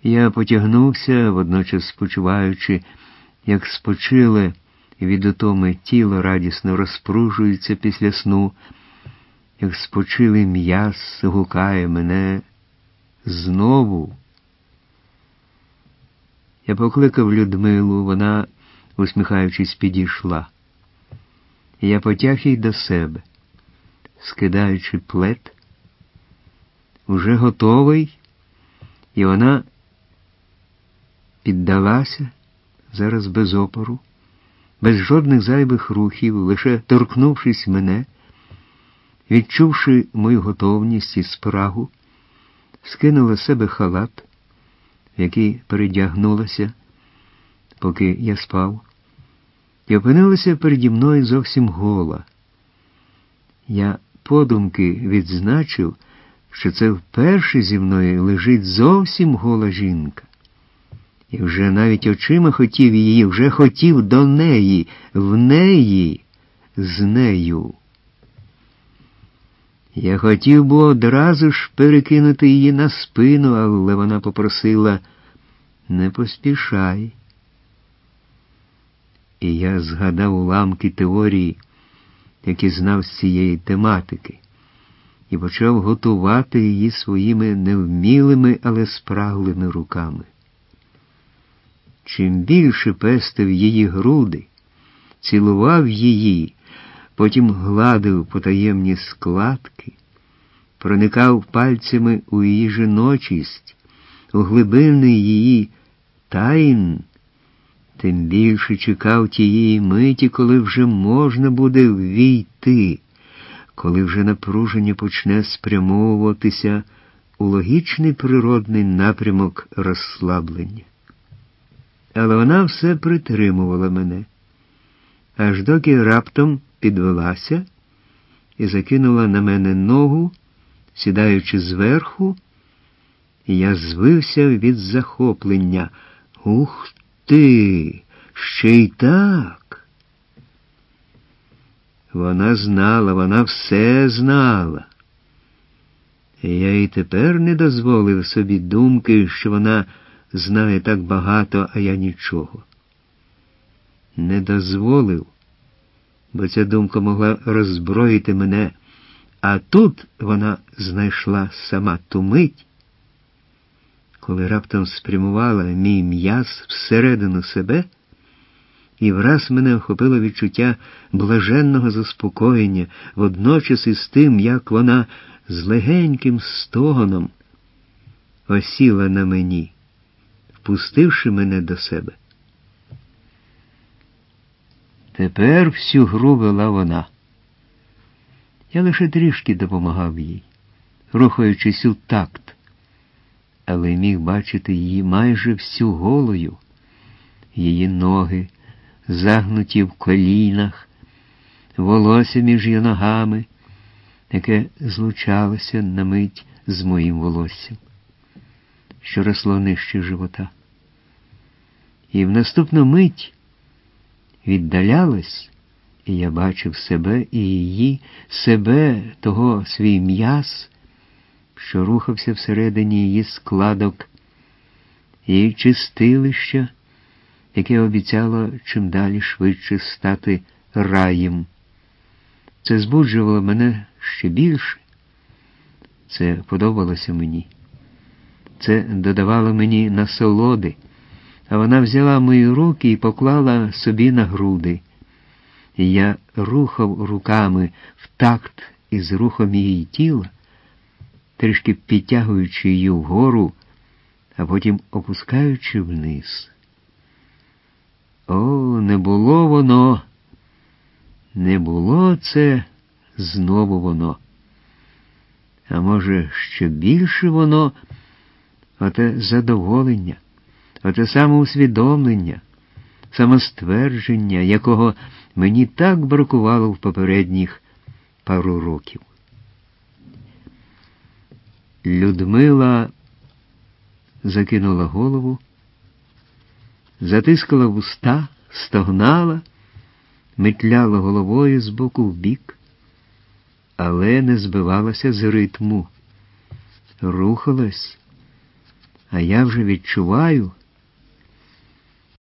Я потягнувся, водночас спочуваючи, як спочиле від утоми тіло радісно розпружується після сну, як спочилий м'яз гукає мене знову. Я покликав Людмилу, вона, усміхаючись, підійшла. Я потяг її до себе, скидаючи плед, уже готовий, і вона піддалася, зараз без опору, без жодних зайвих рухів, лише торкнувшись мене, відчувши мою готовність і спрагу, скинула з себе халат, в який передягнулася, поки я спав, і опинилася переді мною зовсім гола. Я подумки відзначив, що це вперше зі мною лежить зовсім гола жінка. І вже навіть очима хотів її, вже хотів до неї, в неї, з нею. Я хотів би одразу ж перекинути її на спину, але вона попросила: «Не поспішай». І я згадав уламки теорії, які знав з цієї тематики, і почав готувати її своїми невмілими, але спраглими руками. Чим більше пестив її груди, цілував її, потім гладив потаємні складки, проникав пальцями у її жіночість, у глибини її тайн, тим більше чекав тієї миті, коли вже можна буде ввійти, коли вже напруження почне спрямовуватися у логічний природний напрямок розслаблення. Але вона все притримувала мене, аж доки раптом підвелася і закинула на мене ногу, сідаючи зверху, і я звився від захоплення. Ух ти! Ще й так! Вона знала, вона все знала. І я й тепер не дозволив собі думки, що вона знає так багато, а я нічого. Не дозволив, бо ця думка могла роззброїти мене, а тут вона знайшла сама ту мить, коли раптом спрямувала мій м'яз всередину себе, і враз мене охопило відчуття блаженного заспокоєння, водночас із тим, як вона з легеньким стогоном осіла на мені, впустивши мене до себе. Тепер всю гру вела вона. Я лише трішки допомагав їй, рухаючись у такт, але міг бачити її майже всю голою, її ноги, загнуті в колінах, волосся між її ногами, яке злучалося на мить з моїм волоссям, що росло нижче живота. І в наступну мить віддалялась, і я бачив себе і її, себе, того свій м'яз, що рухався всередині її складок, її чистилища, яке обіцяло чим далі швидше стати раєм. Це збуджувало мене ще більше. Це подобалося мені. Це додавало мені насолоди, а вона взяла мої руки і поклала собі на груди. І я рухав руками в такт із рухом її тіла, трішки підтягуючи її вгору, а потім опускаючи вниз. О, не було воно, не було це знову воно. А може, ще більше воно, оте задоволення, оте самоусвідомлення, самоствердження, якого мені так бракувало в попередніх пару років. Людмила закинула голову, затискала вуста, стогнала, метляла головою з боку в бік, але не збивалася з ритму. Рухалась, А я вже відчуваю,